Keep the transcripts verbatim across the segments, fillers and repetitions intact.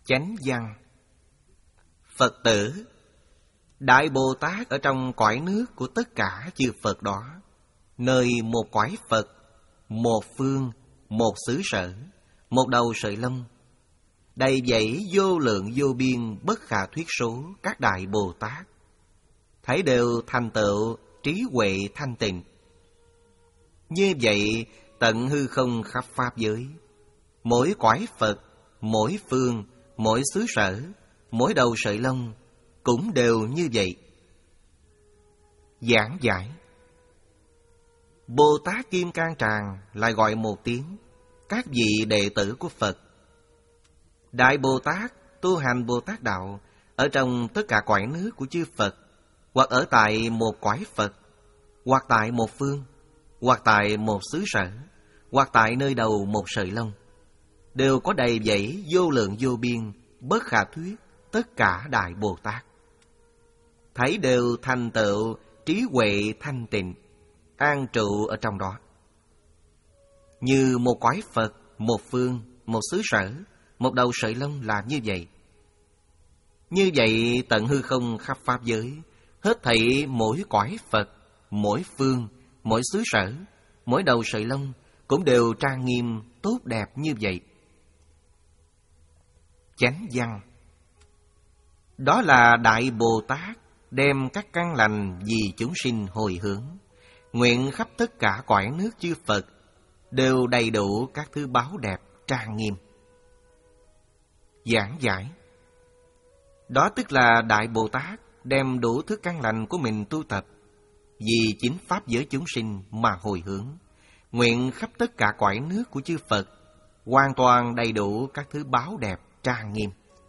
Chánh văn. Phật tử, Đại Bồ Tát ở trong cõi nước của tất cả chư Phật đó, nơi một cõi Phật, một phương, một xứ sở, một đầu sợi lông, đầy dẫy vô lượng vô biên bất khả thuyết số các Đại Bồ Tát, thấy đều thành tựu trí huệ thanh tịnh. Như vậy tận hư không khắp pháp giới, mỗi cõi Phật, mỗi phương, mỗi xứ sở, mỗi đầu sợi lông cũng đều như vậy. Giảng giải. Bồ Tát Kim Cang Tràng lại gọi một tiếng các vị đệ tử của Phật. Đại Bồ Tát tu hành Bồ Tát đạo ở trong tất cả cõi nước của chư Phật, hoặc ở tại một cõi Phật, hoặc tại một phương, hoặc tại một xứ sở, hoặc tại nơi đầu một sợi lông, đều có đầy dẫy vô lượng vô biên bất khả thuyết tất cả Đại Bồ Tát, thấy đều thành tựu trí huệ thanh tịnh, an trụ ở trong đó. Như một cõi Phật, một phương, một xứ sở, một đầu sợi lông là như vậy. Như vậy tận hư không khắp pháp giới, hết thảy mỗi cõi Phật, mỗi phương, mỗi xứ sở, mỗi đầu sợi lông cũng đều trang nghiêm tốt đẹp như vậy. Chánh văn. Đó là Đại Bồ Tát đem các căn lành vì chúng sinh hồi hướng, nguyện khắp tất cả cõi nước chư Phật đều đầy đủ các thứ báu đẹp trang nghiêm. Giảng giải. Đó tức là Đại Bồ Tát đem đủ thứ căn lành của mình tu tập vì chính pháp giới chúng sinh mà hồi hướng, nguyện khắp tất cả cõi nước của chư Phật hoàn toàn đầy đủ các thứ báu đẹp trang nghiêm.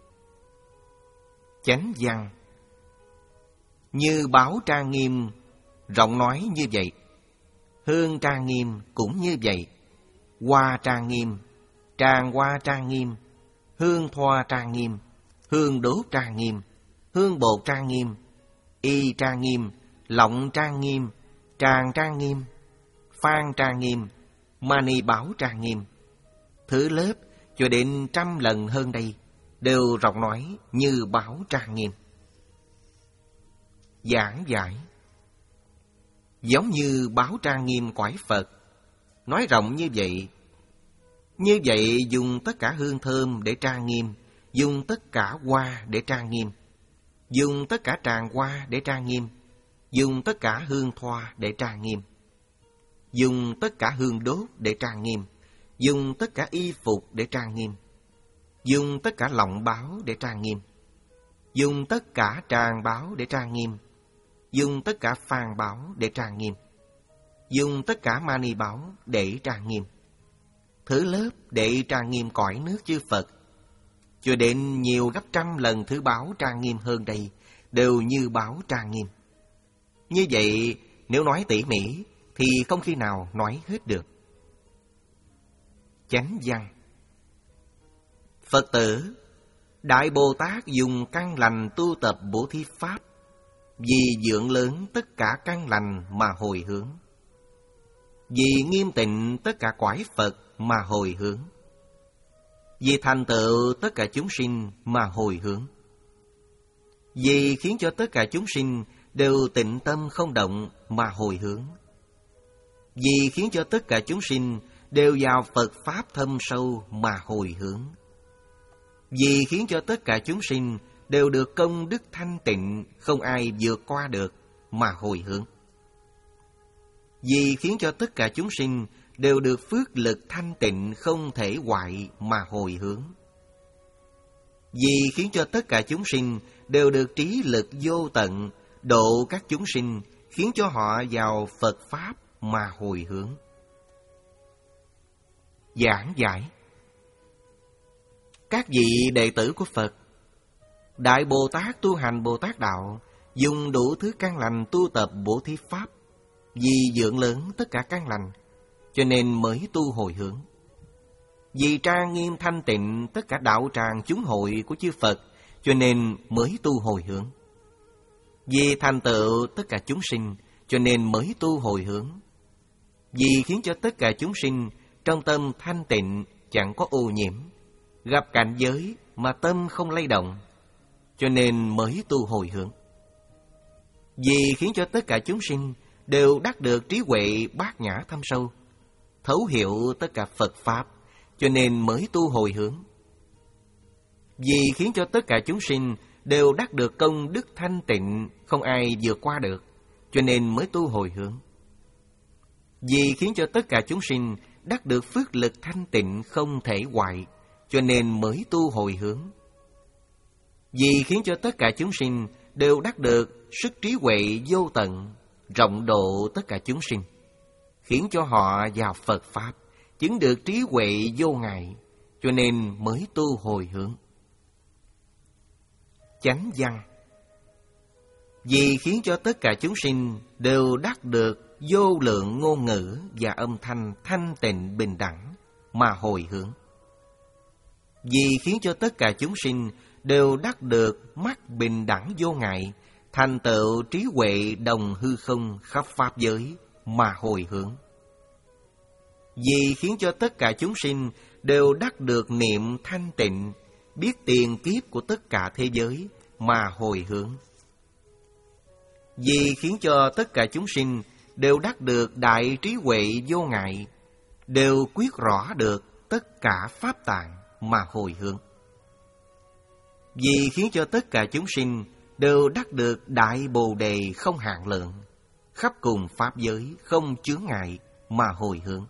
Chánh văn. Như báo trang nghiêm, rộng nói như vậy. Hương trang nghiêm cũng như vậy. Hoa trang nghiêm, tràng hoa trang nghiêm, hương thoa trang nghiêm, hương đốt trang nghiêm, hương bột trang nghiêm, y trang nghiêm, lọng trang nghiêm, tràng trang nghiêm, phan trang nghiêm, mani bảo trang nghiêm. Thứ lớp cho đến trăm lần hơn đây đều rộng nói như bảo trang nghiêm. Giảng giải. Giống như báo trang nghiêm cõi Phật, nói rộng như vậy. Như vậy dùng tất cả hương thơm để trang nghiêm, dùng tất cả hoa để trang nghiêm, dùng tất cả tràng hoa để trang nghiêm, dùng tất cả hương thoa để trang nghiêm, dùng tất cả hương đốt để trang nghiêm, dùng tất cả y phục để trang nghiêm, dùng tất cả lọng báo để trang nghiêm, dùng tất cả tràng báo để trang nghiêm, dùng tất cả phàn báo để trang nghiêm, dùng tất cả mani báo để trang nghiêm. Thứ lớp để trang nghiêm cõi nước chư Phật, cho đến nhiều gấp trăm lần thứ báo trang nghiêm hơn đây, đều như báo trang nghiêm. Như vậy, nếu nói tỉ mỉ, thì không khi nào nói hết được. Chánh văn. Phật tử, Đại Bồ Tát dùng căn lành tu tập bố thí pháp, vì dưỡng lớn tất cả căn lành mà hồi hướng, vì nghiêm tịnh tất cả cõi Phật mà hồi hướng, vì thành tựu tất cả chúng sinh mà hồi hướng, vì khiến cho tất cả chúng sinh đều tịnh tâm không động mà hồi hướng, vì khiến cho tất cả chúng sinh đều vào Phật Pháp thâm sâu mà hồi hướng, vì khiến cho tất cả chúng sinh đều được công đức thanh tịnh không ai vượt qua được mà hồi hướng, vì khiến cho tất cả chúng sinh đều được phước lực thanh tịnh không thể hoại mà hồi hướng, vì khiến cho tất cả chúng sinh đều được trí lực vô tận độ các chúng sinh, khiến cho họ vào Phật Pháp mà hồi hướng. Giảng giải. Các vị đệ tử của Phật, Đại Bồ Tát tu hành Bồ Tát đạo, dùng đủ thứ căn lành tu tập bố thí pháp, vì dưỡng lớn tất cả căn lành, cho nên mới tu hồi hướng. Vì trang nghiêm thanh tịnh tất cả đạo tràng chúng hội của chư Phật, cho nên mới tu hồi hướng. Vì thành tựu tất cả chúng sinh, cho nên mới tu hồi hướng. Vì khiến cho tất cả chúng sinh trong tâm thanh tịnh, chẳng có ô nhiễm, gặp cảnh giới mà tâm không lay động, cho nên mới tu hồi hướng. Vì khiến cho tất cả chúng sinh đều đắc được trí huệ bát nhã thâm sâu, thấu hiểu tất cả Phật Pháp, cho nên mới tu hồi hướng. Vì khiến cho tất cả chúng sinh đều đắc được công đức thanh tịnh, không ai vượt qua được, cho nên mới tu hồi hướng. Vì khiến cho tất cả chúng sinh đắc được phước lực thanh tịnh không thể hoại, cho nên mới tu hồi hướng. Vì khiến cho tất cả chúng sinh đều đắc được sức trí huệ vô tận, rộng độ tất cả chúng sinh, khiến cho họ vào Phật Pháp, chứng được trí huệ vô ngại, cho nên mới tu hồi hướng. Chánh văn. Vì khiến cho tất cả chúng sinh đều đắc được vô lượng ngôn ngữ và âm thanh thanh tịnh bình đẳng mà hồi hướng. Vì khiến cho tất cả chúng sinh đều đắc được mắt bình đẳng vô ngại, thành tựu trí huệ đồng hư không khắp pháp giới mà hồi hướng. Vì khiến cho tất cả chúng sinh đều đắc được niệm thanh tịnh, biết tiền kiếp của tất cả thế giới mà hồi hướng. Vì khiến cho tất cả chúng sinh đều đắc được đại trí huệ vô ngại, đều quyết rõ được tất cả pháp tạng mà hồi hướng. Vì khiến cho tất cả chúng sinh đều đắc được đại bồ đề không hạn lượng, khắp cùng pháp giới không chướng ngại mà hồi hướng.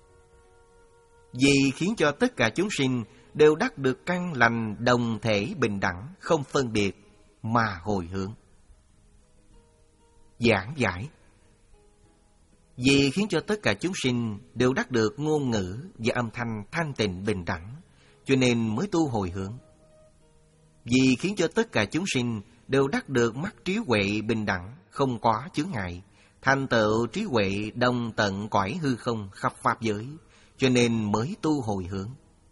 Vì khiến cho tất cả chúng sinh đều đắc được căn lành đồng thể bình đẳng không phân biệt mà hồi hướng. Giảng giải. Vì khiến cho tất cả chúng sinh đều đắc được ngôn ngữ và âm thanh thanh tịnh bình đẳng, cho nên mới tu hồi hướng. Vì khiến cho tất cả chúng sinh đều đắc được mắt trí huệ bình đẳng, không có chướng ngại, thành tựu trí huệ đồng tận cõi hư không khắp pháp giới, cho nên mới tu hồi hướng.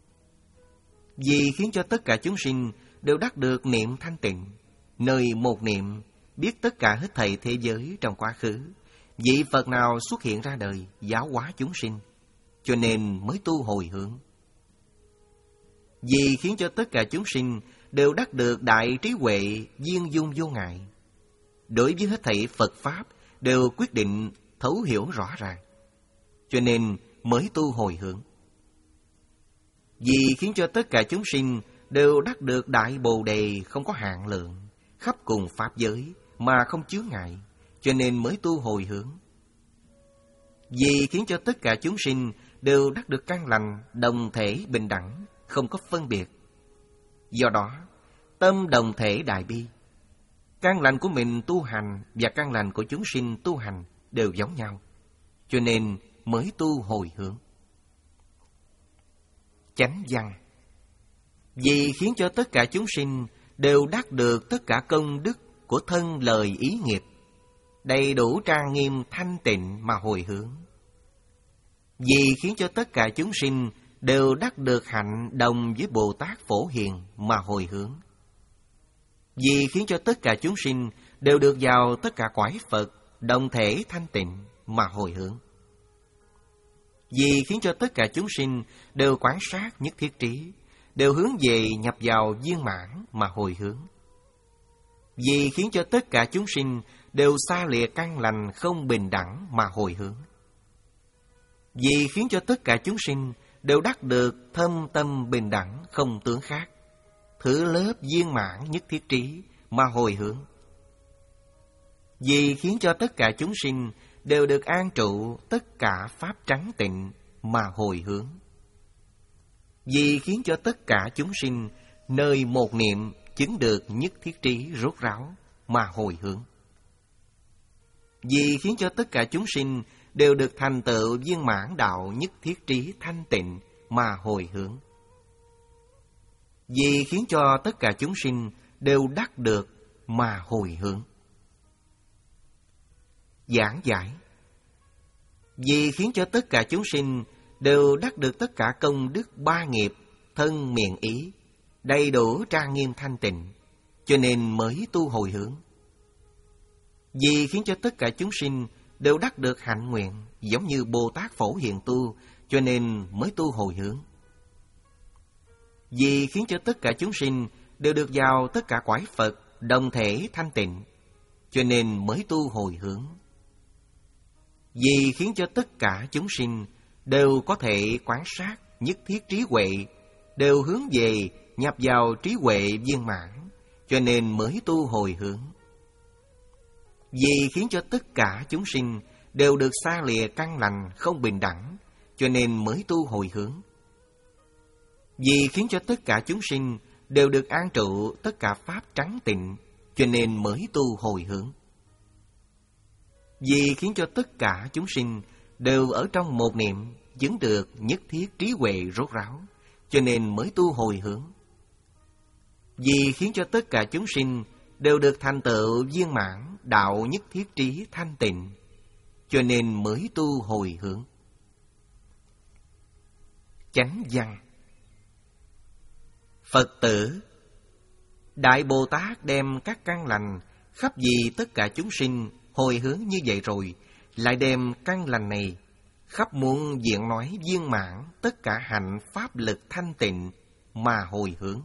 Vì khiến cho tất cả chúng sinh đều đắc được niệm thanh tịnh, nơi một niệm biết tất cả hết thảy thế giới trong quá khứ, vị Phật nào xuất hiện ra đời giáo hóa chúng sinh, cho nên mới tu hồi hướng. Vì khiến cho tất cả chúng sinh đều đắc được đại trí huệ viên dung vô ngại, đối với hết thảy Phật Pháp đều quyết định thấu hiểu rõ ràng, cho nên mới tu hồi hướng. Vì khiến cho tất cả chúng sinh đều đắc được đại bồ đề không có hạn lượng, khắp cùng pháp giới mà không chướng ngại, cho nên mới tu hồi hướng. Vì khiến cho tất cả chúng sinh đều đắc được căn lành đồng thể bình đẳng, không có phân biệt. Do đó, tâm đồng thể đại bi, căn lành của mình tu hành và căn lành của chúng sinh tu hành đều giống nhau, cho nên mới tu hồi hướng. Chánh văn. Vì khiến cho tất cả chúng sinh đều đắc được tất cả công đức của thân lời ý nghiệp, đầy đủ trang nghiêm thanh tịnh mà hồi hướng. Vì khiến cho tất cả chúng sinh đều đắc được hạnh đồng với Bồ Tát Phổ Hiền mà hồi hướng. Vì khiến cho tất cả chúng sinh đều được vào tất cả cõi Phật đồng thể thanh tịnh mà hồi hướng. Vì khiến cho tất cả chúng sinh đều quán sát nhất thiết trí, đều hướng về nhập vào viên mãn mà hồi hướng. Vì khiến cho tất cả chúng sinh đều xa lìa căn lành không bình đẳng mà hồi hướng. Vì khiến cho tất cả chúng sinh đều đắc được thâm tâm bình đẳng không tướng khác, thứ lớp viên mãn nhất thiết trí mà hồi hướng. Vì khiến cho tất cả chúng sinh đều được an trụ tất cả pháp trắng tịnh mà hồi hướng. Vì khiến cho tất cả chúng sinh nơi một niệm chứng được nhất thiết trí rốt ráo mà hồi hướng. Vì khiến cho tất cả chúng sinh đều được thành tựu viên mãn đạo nhất thiết trí thanh tịnh mà hồi hướng. Vì khiến cho tất cả chúng sinh đều đắc được mà hồi hướng. Giảng giải. Vì khiến cho tất cả chúng sinh đều đắc được tất cả công đức ba nghiệp, thân miệng ý, đầy đủ trang nghiêm thanh tịnh, cho nên mới tu hồi hướng. Vì khiến cho tất cả chúng sinh đều đắc được hạnh nguyện, giống như Bồ Tát Phổ Hiền tu, cho nên mới tu hồi hướng. Vì khiến cho tất cả chúng sinh đều được vào tất cả cõi Phật đồng thể thanh tịnh, cho nên mới tu hồi hướng. Vì khiến cho tất cả chúng sinh đều có thể quán sát nhất thiết trí huệ, đều hướng về nhập vào trí huệ viên mãn, cho nên mới tu hồi hướng. Vì khiến cho tất cả chúng sinh đều được xa lìa căn lành không bình đẳng, cho nên mới tu hồi hướng. Vì khiến cho tất cả chúng sinh đều được an trụ tất cả pháp trắng tịnh, cho nên mới tu hồi hướng. Vì khiến cho tất cả chúng sinh đều ở trong một niệm chứng được nhất thiết trí huệ rốt ráo, cho nên mới tu hồi hướng. Vì khiến cho tất cả chúng sinh đều được thành tựu viên mãn đạo nhất thiết trí thanh tịnh, cho nên mới tu hồi hướng. Chánh văn. Phật tử, Đại Bồ Tát đem các căn lành khắp vì tất cả chúng sinh hồi hướng như vậy rồi, lại đem căn lành này khắp muôn diện nói viên mãn tất cả hạnh pháp lực thanh tịnh mà hồi hướng.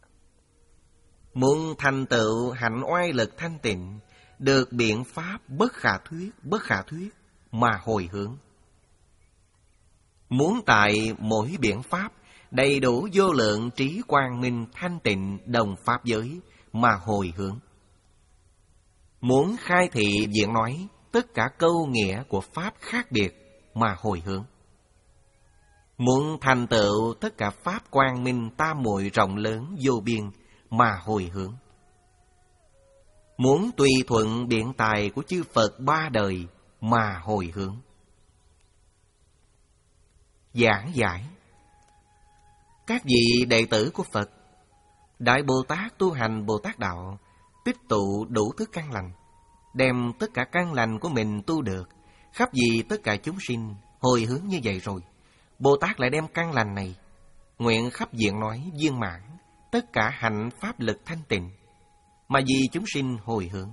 Muốn thành tựu hạnh oai lực thanh tịnh, được biện pháp bất khả thuyết, bất khả thuyết mà hồi hướng. Muốn tại mỗi biện pháp đầy đủ vô lượng trí quang minh thanh tịnh đồng pháp giới mà hồi hướng. Muốn khai thị diện nói tất cả câu nghĩa của pháp khác biệt mà hồi hướng. Muốn thành tựu tất cả pháp quang minh tam muội rộng lớn vô biên mà hồi hướng. Muốn tùy thuận biện tài của chư Phật ba đời mà hồi hướng. Giảng giải. Các vị đệ tử của Phật, Đại Bồ Tát tu hành Bồ Tát Đạo, tích tụ đủ thứ căn lành, đem tất cả căn lành của mình tu được, khắp vì tất cả chúng sinh hồi hướng như vậy rồi, Bồ Tát lại đem căn lành này, nguyện khắp diện nói viên mãn tất cả hạnh pháp lực thanh tịnh, mà vì chúng sinh hồi hướng.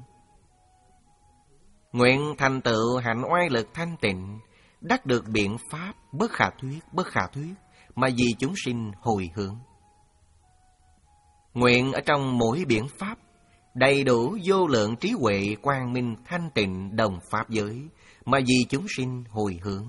Nguyện thành tựu hạnh oai lực thanh tịnh, đắc được biện pháp bất khả thuyết, bất khả thuyết, mà vì chúng sinh hồi hướng. Nguyện ở trong mỗi biện pháp đầy đủ vô lượng trí huệ quang minh thanh tịnh đồng pháp giới, mà vì chúng sinh hồi hướng.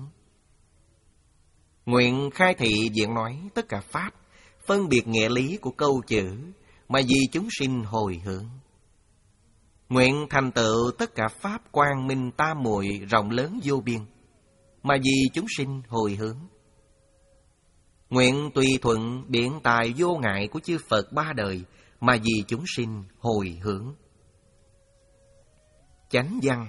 Nguyện khai thị diện nói tất cả pháp, phân biệt nghĩa lý của câu chữ, mà vì chúng sinh hồi hướng. Nguyện thành tựu tất cả pháp quang minh tam muội rộng lớn vô biên, mà vì chúng sinh hồi hướng. Nguyện tùy thuận biện tài vô ngại của chư Phật ba đời, mà vì chúng sinh hồi hướng. Chánh văn.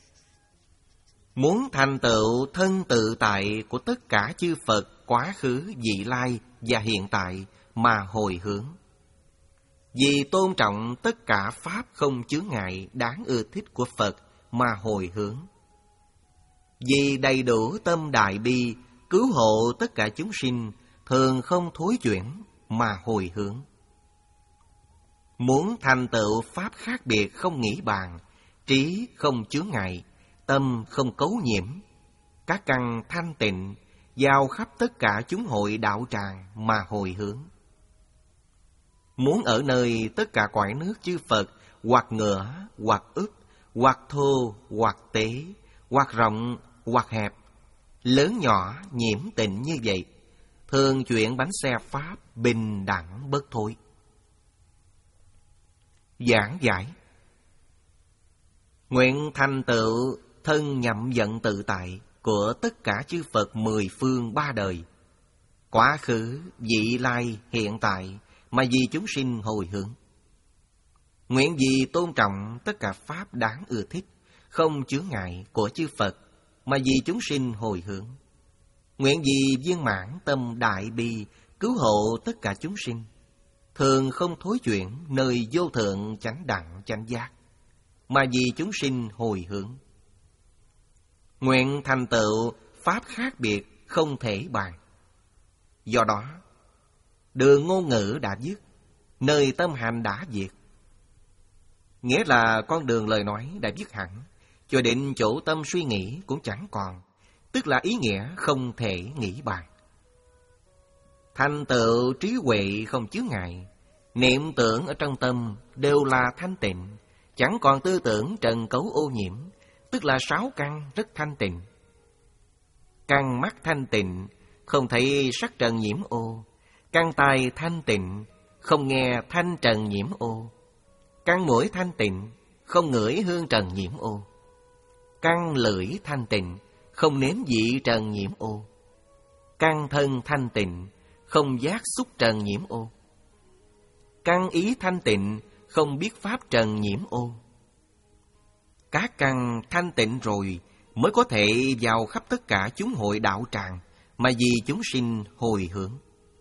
Muốn thành tựu thân tự tại của tất cả chư Phật quá khứ, vị lai và hiện tại mà hồi hướng. Vì tôn trọng tất cả pháp không chướng ngại đáng ưa thích của Phật mà hồi hướng. Vì đầy đủ tâm đại bi cứu hộ tất cả chúng sinh thường không thối chuyển mà hồi hướng. Muốn thành tựu pháp khác biệt không nghĩ bàn, trí không chướng ngại, tâm không cấu nhiễm, các căn thanh tịnh giao khắp tất cả chúng hội đạo tràng mà hồi hướng. Muốn ở nơi tất cả cõi nước chư Phật, hoặc ngửa, hoặc ức, hoặc thô, hoặc tế, hoặc rộng, hoặc hẹp, lớn nhỏ nhiễm tịnh như vậy, thường chuyển bánh xe pháp bình đẳng bất thối. Giảng giải. Nguyện thành tựu thân nhậm vận tự tại của tất cả chư Phật mười phương ba đời, quá khứ, vị lai, hiện tại, mà vì chúng sinh hồi hướng. Nguyện vì tôn trọng tất cả pháp đáng ưa thích, không chướng ngại của chư Phật, mà vì chúng sinh hồi hướng. Nguyện vì viên mãn tâm đại bi cứu hộ tất cả chúng sinh, thường không thối chuyển nơi vô thượng chánh đẳng chánh giác, mà vì chúng sinh hồi hướng. Nguyện thành tựu pháp khác biệt không thể bàn. Do đó, đường ngôn ngữ đã dứt, nơi tâm hành đã diệt. Nghĩa là con đường lời nói đã dứt hẳn, cho đến chỗ tâm suy nghĩ cũng chẳng còn, tức là ý nghĩa không thể nghĩ bàn. Thành tựu trí huệ không chướng ngại, niệm tưởng ở trong tâm đều là thanh tịnh, chẳng còn tư tưởng trần cấu ô nhiễm, tức là sáu căn rất thanh tịnh. Căn mắt thanh tịnh, không thấy sắc trần nhiễm ô. Căn tai thanh tịnh, không nghe thanh trần nhiễm ô. Căn mũi thanh tịnh, không ngửi hương trần nhiễm ô. Căn lưỡi thanh tịnh, không nếm vị trần nhiễm ô. Căn thân thanh tịnh, không giác xúc trần nhiễm ô. Căn ý thanh tịnh, không biết pháp trần nhiễm ô. Các căn thanh tịnh rồi mới có thể vào khắp tất cả chúng hội đạo tràng mà vì chúng sinh hồi hướng.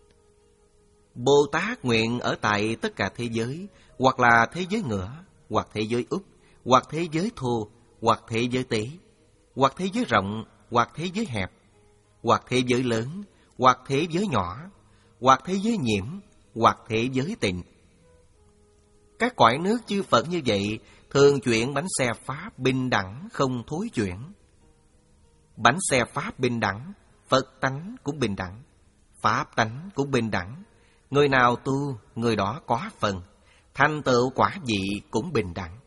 Bồ Tát nguyện ở tại tất cả thế giới, hoặc là thế giới ngửa, hoặc thế giới úp, hoặc thế giới thô, hoặc thế giới tế, hoặc thế giới rộng, hoặc thế giới hẹp, hoặc thế giới lớn, hoặc thế giới nhỏ, hoặc thế giới nhiễm, hoặc thế giới tịnh. Các cõi nước chư Phật như vậy thường chuyển bánh xe Pháp bình đẳng không thối chuyển. Bánh xe Pháp bình đẳng, Phật tánh cũng bình đẳng, Pháp tánh cũng bình đẳng. Người nào tu, người đó có phần, thành tựu quả vị cũng bình đẳng.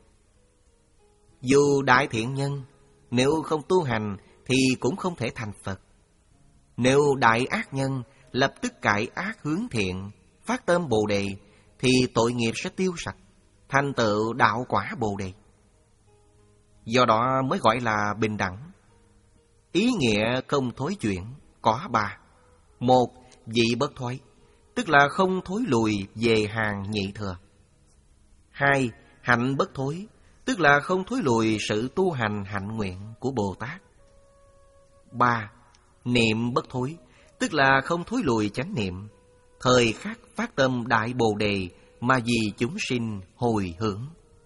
Dù đại thiện nhân, nếu không tu hành thì cũng không thể thành Phật. Nếu đại ác nhân, lập tức cải ác hướng thiện, phát tâm Bồ Đề, thì tội nghiệp sẽ tiêu sạch, thành tựu đạo quả Bồ Đề. Do đó mới gọi là bình đẳng. Ý nghĩa không thối chuyển có ba. Một, vị bất thoái, tức là không thối lùi về hàng nhị thừa. Hai, hạnh bất thối, tức là không thối lùi sự tu hành hạnh nguyện của Bồ Tát. Ba, niệm bất thối, tức là không thối lùi chánh niệm, thời khắc phát tâm đại Bồ Đề mà vì chúng sinh hồi hướng.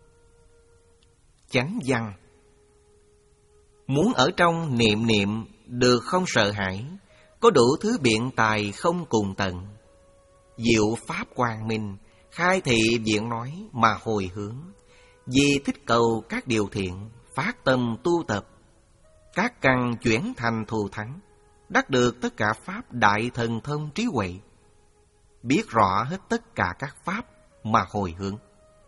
Chánh văn. Muốn ở trong niệm niệm được không sợ hãi, có đủ thứ biện tài không cùng tận. Diệu pháp quang minh, khai thị viện nói mà hồi hướng. Vì thích cầu các điều thiện, phát tâm tu tập, các căn chuyển thành thù thắng, đắc được tất cả pháp đại thần thông trí huệ, biết rõ hết tất cả các pháp mà hồi hướng.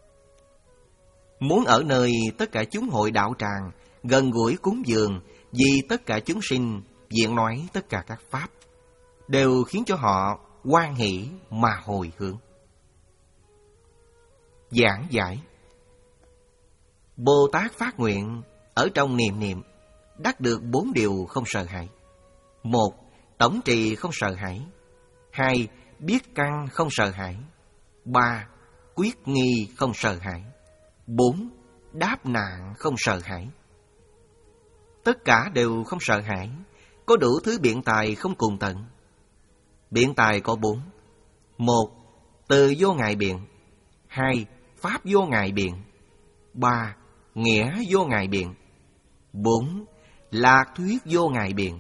Muốn ở nơi tất cả chúng hội đạo tràng, gần gũi cúng dường, vì tất cả chúng sinh, viện nói tất cả các pháp, đều khiến cho họ hoan hỷ mà hồi hướng. Giảng giải. Bồ Tát phát nguyện ở trong niệm niệm đắc được bốn điều không sợ hãi. Một, tổng trì không sợ hãi. Hai, biết căn không sợ hãi. Ba, quyết nghi không sợ hãi. Bốn, đáp nạn không sợ hãi. Tất cả đều không sợ hãi, có đủ thứ biện tài không cùng tận. Biện tài có bốn. Một, từ vô ngại biện. Hai, pháp vô ngại biện. Ba, nghĩa vô ngại biện. Bốn, lạc thuyết vô ngại biện.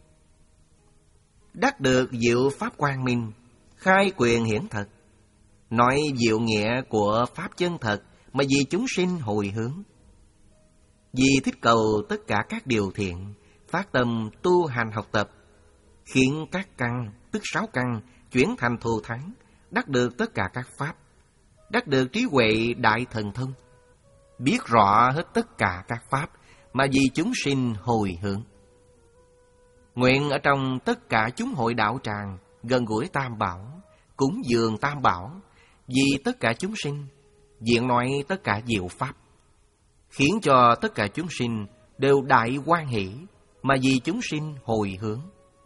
Đắc được diệu pháp quang minh, khai quyền hiển thật, nói diệu nghĩa của pháp chân thật mà vì chúng sinh hồi hướng. Vì thích cầu tất cả các điều thiện, phát tâm tu hành học tập, khiến các căn, tức sáu căn, chuyển thành thù thắng, đắc được tất cả các pháp, đắc được trí huệ đại thần thông, biết rõ hết tất cả các pháp mà vì chúng sinh hồi hướng. Nguyện ở trong tất cả chúng hội đạo tràng, gần gũi Tam Bảo, cúng dường Tam Bảo, vì tất cả chúng sinh, diện nói tất cả diệu pháp, khiến cho tất cả chúng sinh đều đại hoan hỷ mà vì chúng sinh hồi hướng.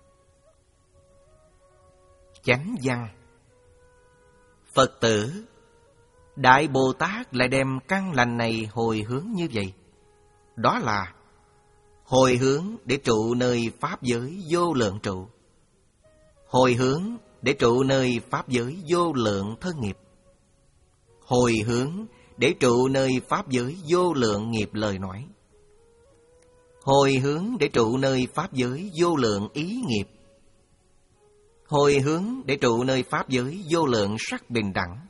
Chánh văn. Phật tử, Đại Bồ Tát lại đem căn lành này hồi hướng như vậy. Đó là hồi hướng để trụ nơi pháp giới vô lượng trụ, hồi hướng để trụ nơi pháp giới vô lượng thân nghiệp, hồi hướng để trụ nơi pháp giới vô lượng nghiệp lời nói, hồi hướng để trụ nơi pháp giới vô lượng ý nghiệp, hồi hướng để trụ nơi pháp giới vô lượng sắc bình đẳng,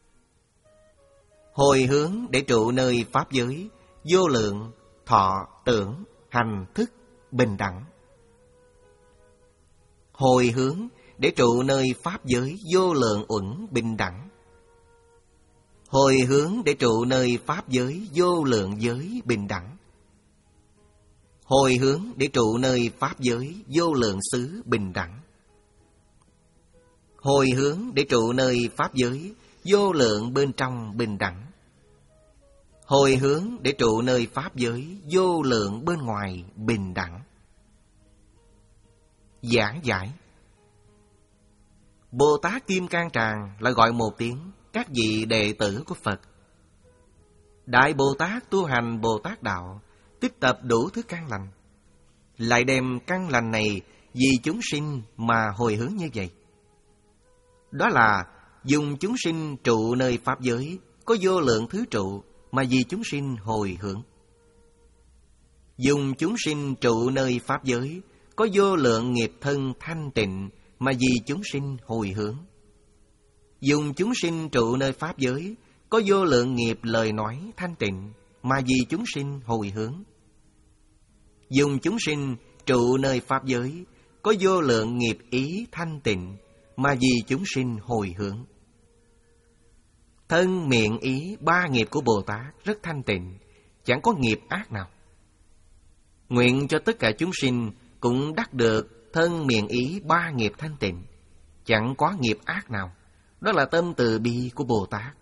hồi hướng để trụ nơi pháp giới vô lượng thọ tưởng hành thức bình đẳng, hồi hướng để trụ nơi pháp giới vô lượng uẩn bình đẳng. Hồi hướng để trụ nơi pháp giới vô lượng giới bình đẳng. Hồi hướng để trụ nơi pháp giới vô lượng xứ bình đẳng. Hồi hướng để trụ nơi pháp giới vô lượng bên trong bình đẳng. Hồi hướng để trụ nơi pháp giới vô lượng bên ngoài bình đẳng. Giảng giải. Bồ Tát Kim Cang Tràng là gọi một tiếng các vị đệ tử của Phật. Đại Bồ Tát tu hành Bồ Tát Đạo, tích tập đủ thứ căn lành, lại đem căn lành này vì chúng sinh mà hồi hướng như vậy. Đó là dùng chúng sinh trụ nơi pháp giới có vô lượng thứ trụ mà vì chúng sinh hồi hướng. Dùng chúng sinh trụ nơi pháp giới có vô lượng nghiệp thân thanh tịnh mà vì chúng sinh hồi hướng. Dùng chúng sinh trụ nơi pháp giới có vô lượng nghiệp lời nói thanh tịnh mà vì chúng sinh hồi hướng. Dùng chúng sinh trụ nơi pháp giới có vô lượng nghiệp ý thanh tịnh mà vì chúng sinh hồi hướng. Thân miệng ý ba nghiệp của Bồ Tát rất thanh tịnh, chẳng có nghiệp ác nào. Nguyện cho tất cả chúng sinh cũng đắc được thân miệng ý ba nghiệp thanh tịnh, chẳng có nghiệp ác nào. Đó là tâm từ bi của Bồ Tát.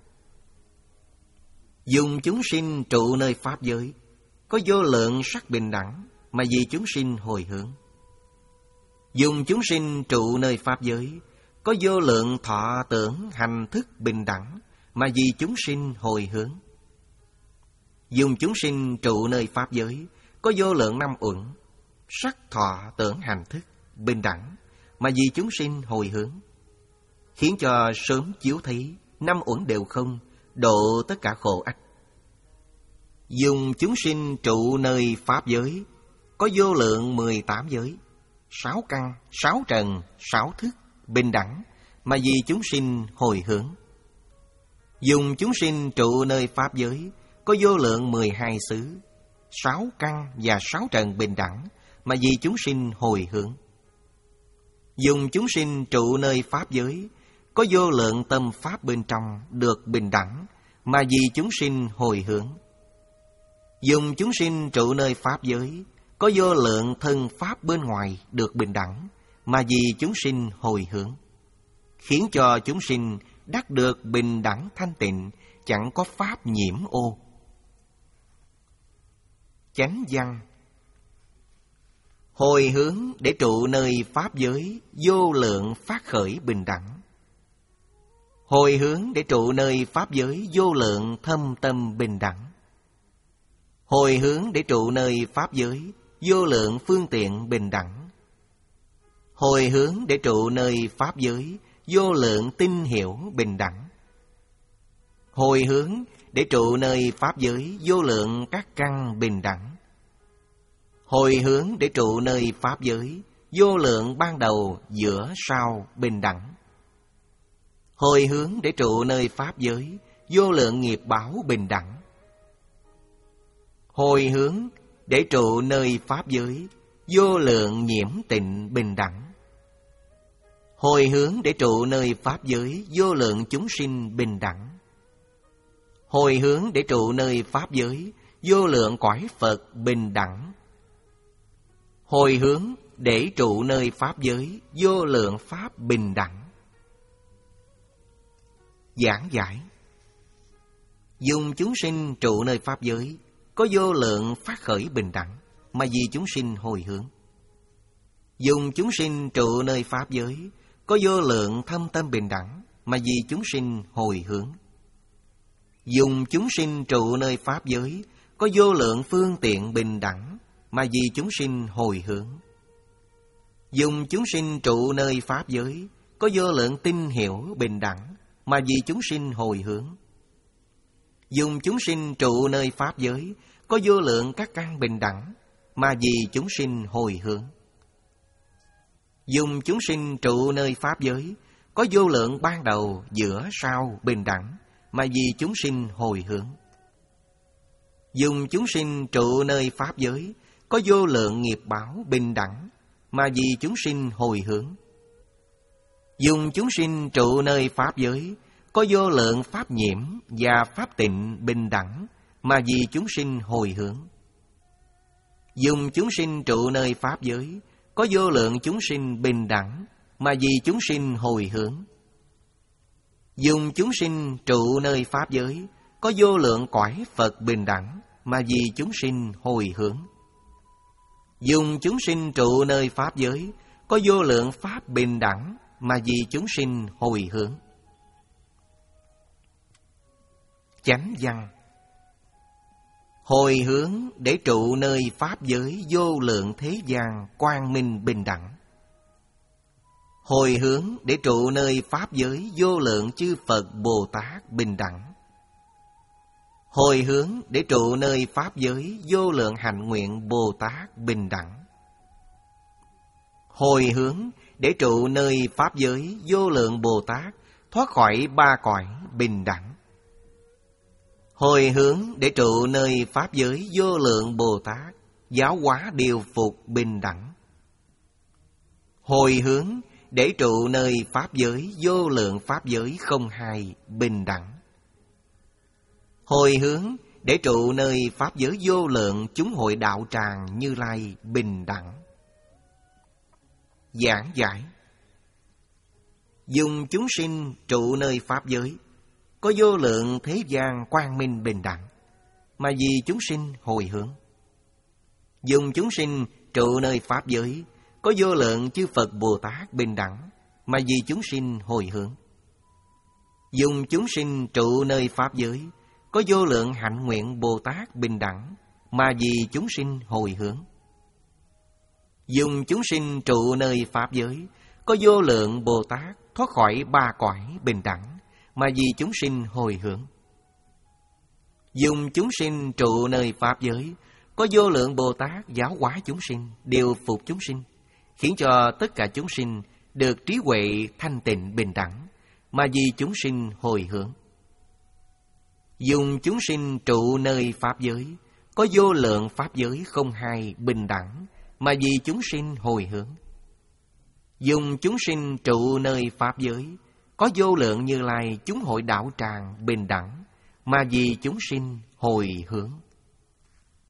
Dùng chúng sinh trụ nơi pháp giới có vô lượng sắc bình đẳng mà vì chúng sinh hồi hướng. Dùng chúng sinh trụ nơi pháp giới có vô lượng thọ tưởng hành thức bình đẳng mà vì chúng sinh hồi hướng. Dùng chúng sinh trụ nơi pháp giới có vô lượng năm uẩn sắc thọ tưởng hành thức bình đẳng mà vì chúng sinh hồi hướng, khiến cho sớm chiếu thấy năm uẩn đều không, độ tất cả khổ ách. Dùng chúng sinh trụ nơi pháp giới có vô lượng mười tám giới, sáu căn, sáu trần, sáu thức bình đẳng mà vì chúng sinh hồi hướng. Dùng chúng sinh trụ nơi pháp giới có vô lượng mười hai xứ, sáu căn và sáu trần bình đẳng mà vì chúng sinh hồi hướng. Dùng chúng sinh trụ nơi pháp giới có vô lượng tâm pháp bên trong được bình đẳng mà vì chúng sinh hồi hướng. Dùng chúng sinh trụ nơi pháp giới có vô lượng thân pháp bên ngoài được bình đẳng mà vì chúng sinh hồi hướng, khiến cho chúng sinh đắc được bình đẳng thanh tịnh, chẳng có pháp nhiễm ô. Chánh văn. Hồi hướng để trụ nơi pháp giới vô lượng phát khởi bình đẳng. Hồi hướng để trụ nơi pháp giới vô lượng thâm tâm bình đẳng. Hồi hướng để trụ nơi pháp giới vô lượng phương tiện bình đẳng. Hồi hướng để trụ nơi pháp giới vô lượng tinh hiểu bình đẳng. Hồi hướng để trụ nơi pháp giới vô lượng các căn bình đẳng. Hồi hướng để trụ nơi pháp giới vô lượng ban đầu giữa sau bình đẳng. Hồi hướng để trụ nơi pháp giới vô lượng nghiệp báo bình đẳng. Hồi hướng để trụ nơi pháp giới vô lượng nhiễm tịnh bình đẳng. Hồi hướng để trụ nơi pháp giới vô lượng chúng sinh bình đẳng. Hồi hướng để trụ nơi pháp giới vô lượng cõi Phật bình đẳng. Hồi hướng để trụ nơi pháp giới vô lượng pháp bình đẳng. Giảng giải. Dùng chúng sinh trụ nơi pháp giới có vô lượng phát khởi bình đẳng mà vì chúng sinh hồi hướng. Dùng chúng sinh trụ nơi pháp giới có vô lượng thâm tâm bình đẳng mà vì chúng sinh hồi hướng. Dùng chúng sinh trụ nơi pháp giới có vô lượng phương tiện bình đẳng mà vì chúng sinh hồi hướng. Dùng chúng sinh trụ nơi pháp giới có vô lượng tinh hiểu bình đẳng mà vì chúng sinh hồi hướng. Dùng chúng sinh trụ nơi pháp giới có vô lượng các căn bình đẳng mà vì chúng sinh hồi hướng. Dùng chúng sinh trụ nơi pháp giới có vô lượng ban đầu giữa sau bình đẳng mà vì chúng sinh hồi hướng. Dùng chúng sinh trụ nơi pháp giới có vô lượng nghiệp báo bình đẳng mà vì chúng sinh hồi hướng. Dùng chúng sinh trụ nơi pháp giới, có vô lượng pháp nhiễm và pháp tịnh bình đẳng, mà vì chúng sinh hồi hướng. Dùng chúng sinh trụ nơi pháp giới, có vô lượng chúng sinh bình đẳng, mà vì chúng sinh hồi hướng. Dùng chúng sinh trụ nơi pháp giới, có vô lượng cõi Phật bình đẳng, mà vì chúng sinh hồi hướng. Dùng chúng sinh trụ nơi pháp giới, có vô lượng pháp bình đẳng, mà vì chúng sinh hồi hướng. Chánh văn: hồi hướng để trụ nơi pháp giới vô lượng thế gian quang minh bình đẳng. Hồi hướng để trụ nơi pháp giới vô lượng chư Phật Bồ Tát bình đẳng. Hồi hướng để trụ nơi pháp giới vô lượng hạnh nguyện Bồ Tát bình đẳng. Hồi hướng để trụ nơi pháp giới vô lượng Bồ Tát thoát khỏi ba cõi bình đẳng. Hồi hướng để trụ nơi pháp giới vô lượng Bồ Tát giáo hóa điều phục bình đẳng. Hồi hướng để trụ nơi pháp giới vô lượng pháp giới không hai bình đẳng. Hồi hướng để trụ nơi pháp giới vô lượng chúng hội đạo tràng Như Lai bình đẳng. Giảng giải: dùng chúng sinh trụ nơi pháp giới, có vô lượng thế gian quang minh bình đẳng, mà vì chúng sinh hồi hướng. Dùng chúng sinh trụ nơi pháp giới, có vô lượng chư Phật Bồ Tát bình đẳng, mà vì chúng sinh hồi hướng. Dùng chúng sinh trụ nơi pháp giới, có vô lượng hạnh nguyện Bồ Tát bình đẳng, mà vì chúng sinh hồi hướng. Dùng chúng sinh trụ nơi pháp giới, có vô lượng Bồ Tát thoát khỏi ba cõi bình đẳng, mà vì chúng sinh hồi hướng. Dùng chúng sinh trụ nơi pháp giới, có vô lượng Bồ Tát giáo hóa chúng sinh, điều phục chúng sinh, khiến cho tất cả chúng sinh được trí huệ thanh tịnh bình đẳng, mà vì chúng sinh hồi hướng. Dùng chúng sinh trụ nơi pháp giới, có vô lượng pháp giới không hai bình đẳng, mà vì chúng sinh hồi hướng. Dùng chúng sinh trụ nơi pháp giới, có vô lượng Như Lai chúng hội đạo tràng bình đẳng, mà vì chúng sinh hồi hướng.